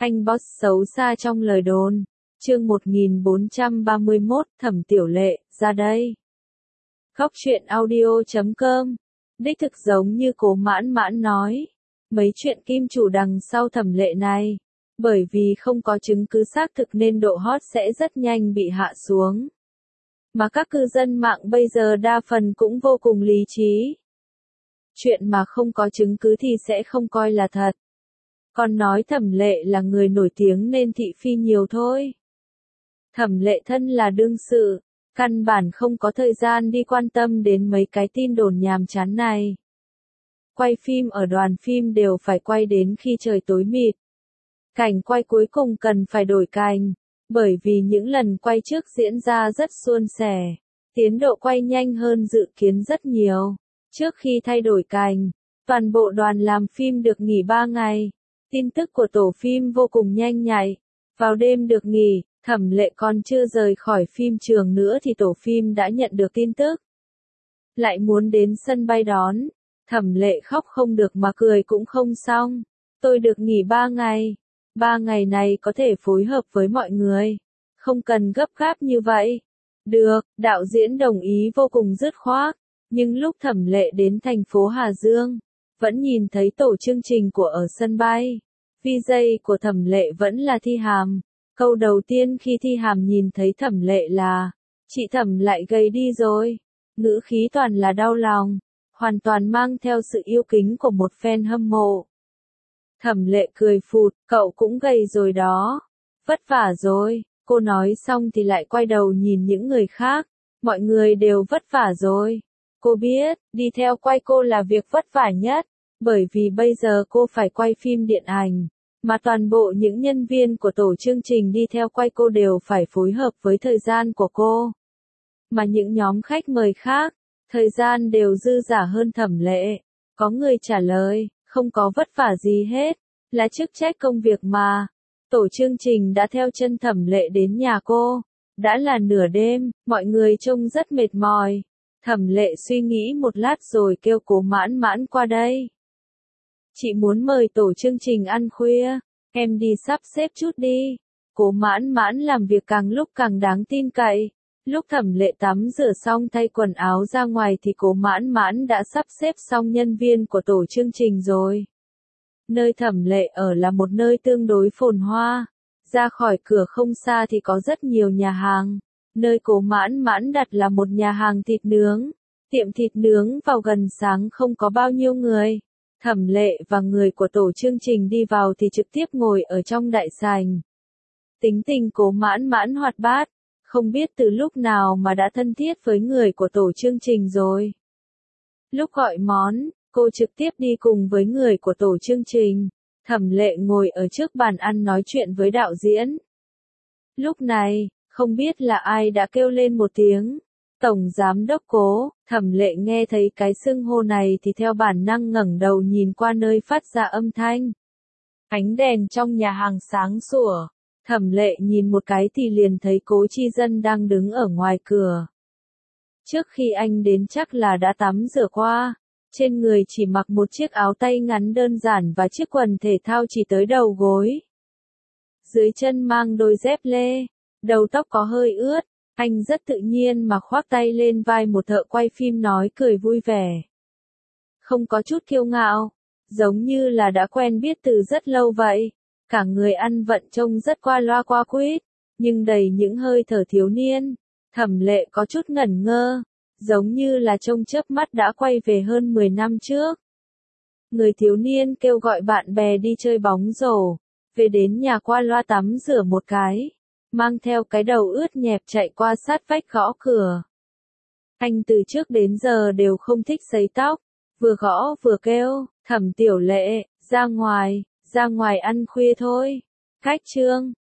Anh boss xấu xa trong lời đồn. Chương 1431, Thẩm Tiểu Lệ, ra đây. Góc truyện audio.com. Đích thực giống như Cố Mãn Mãn nói. Mấy chuyện kim chủ đằng sau Thẩm Lệ này. Bởi vì không có chứng cứ xác thực nên độ hot sẽ rất nhanh bị hạ xuống. Mà các cư dân mạng bây giờ đa phần cũng vô cùng lý trí. Chuyện mà không có chứng cứ thì sẽ không coi là thật. Còn nói Thẩm Lệ là người nổi tiếng nên thị phi nhiều thôi. Thẩm Lệ thân là đương sự, căn bản không có thời gian đi quan tâm đến mấy cái tin đồn nhàm chán này. Quay phim ở đoàn phim đều phải quay đến khi trời tối mịt. Cảnh quay cuối cùng cần phải đổi cảnh, bởi vì những lần quay trước diễn ra rất suôn sẻ, tiến độ quay nhanh hơn dự kiến rất nhiều. Trước khi thay đổi cảnh, toàn bộ đoàn làm phim được nghỉ 3 ngày. Tin tức của tổ phim vô cùng nhanh nhạy. Vào đêm được nghỉ, Thẩm Lệ còn chưa rời khỏi phim trường nữa thì tổ phim đã nhận được tin tức. Lại muốn đến sân bay đón. Thẩm Lệ khóc không được mà cười cũng không xong. Tôi được nghỉ 3 ngày. 3 ngày này có thể phối hợp với mọi người. Không cần gấp gáp như vậy. Được, đạo diễn đồng ý vô cùng dứt khoát. Nhưng lúc Thẩm Lệ đến thành phố Hà Dương, vẫn nhìn thấy tổ chương trình của ở sân bay. VJ của Thẩm Lệ vẫn là Thi Hàm. Câu đầu tiên khi Thi Hàm nhìn thấy Thẩm Lệ là, chị Thẩm lại gầy đi rồi. Ngữ khí toàn là đau lòng, hoàn toàn mang theo sự yêu kính của một fan hâm mộ. Thẩm Lệ cười phụt, cậu cũng gầy rồi đó. Vất vả rồi, cô nói xong thì lại quay đầu nhìn những người khác. Mọi người đều vất vả rồi. Cô biết, đi theo quay cô là việc vất vả nhất, bởi vì bây giờ cô phải quay phim điện ảnh, mà toàn bộ những nhân viên của tổ chương trình đi theo quay cô đều phải phối hợp với thời gian của cô. Mà những nhóm khách mời khác, thời gian đều dư dả hơn Thẩm Lệ. Có người trả lời, không có vất vả gì hết, là chức trách công việc mà. Tổ chương trình đã theo chân Thẩm Lệ đến nhà cô. Đã là nửa đêm, mọi người trông rất mệt mỏi. Thẩm Lệ suy nghĩ một lát rồi kêu Cố Mãn Mãn qua đây. Chị muốn mời tổ chương trình ăn khuya, em đi sắp xếp chút đi. Cố Mãn Mãn làm việc càng lúc càng đáng tin cậy. Lúc Thẩm Lệ tắm rửa xong thay quần áo ra ngoài thì Cố Mãn Mãn đã sắp xếp xong nhân viên của tổ chương trình rồi. Nơi Thẩm Lệ ở là một nơi tương đối phồn hoa. Ra khỏi cửa không xa thì có rất nhiều nhà hàng. Nơi Cố Mãn Mãn đặt là một nhà hàng thịt nướng. Tiệm thịt nướng vào gần sáng không có bao nhiêu người. Thẩm Lệ và người của tổ chương trình đi vào thì trực tiếp ngồi ở trong đại sảnh. Tính tình Cố Mãn Mãn hoạt bát, không biết từ lúc nào mà đã thân thiết với người của tổ chương trình rồi. Lúc gọi món, cô trực tiếp đi cùng với người của tổ chương trình. Thẩm Lệ ngồi ở trước bàn ăn nói chuyện với đạo diễn. Lúc này, không biết là ai đã kêu lên một tiếng. Tổng giám đốc Cố. Thẩm Lệ nghe thấy cái xưng hô này thì theo bản năng ngẩng đầu nhìn qua nơi phát ra âm thanh. Ánh đèn trong nhà hàng sáng sủa. Thẩm Lệ nhìn một cái thì liền thấy Cố Chi Dân đang đứng ở ngoài cửa. Trước khi anh đến chắc là đã tắm rửa qua. Trên người chỉ mặc một chiếc áo tay ngắn đơn giản và chiếc quần thể thao chỉ tới đầu gối. Dưới chân mang đôi dép lê. Đầu tóc có hơi ướt. Anh rất tự nhiên mà khoác tay lên vai một thợ quay phim nói cười vui vẻ. Không có chút kiêu ngạo, giống như là đã quen biết từ rất lâu vậy. Cả người ăn vận trông rất qua loa qua quýt, nhưng đầy những hơi thở thiếu niên. Thẩm Lệ có chút ngẩn ngơ, giống như là trông chớp mắt đã quay về hơn 10 năm trước. Người thiếu niên kêu gọi bạn bè đi chơi bóng rổ, về đến nhà qua loa tắm rửa một cái. Mang theo cái đầu ướt nhẹp chạy qua sát vách gõ cửa. Anh từ trước đến giờ đều không thích sấy tóc, vừa gõ vừa kêu, Thẩm Tiểu Lệ, ra ngoài ăn khuya thôi. Khách trương,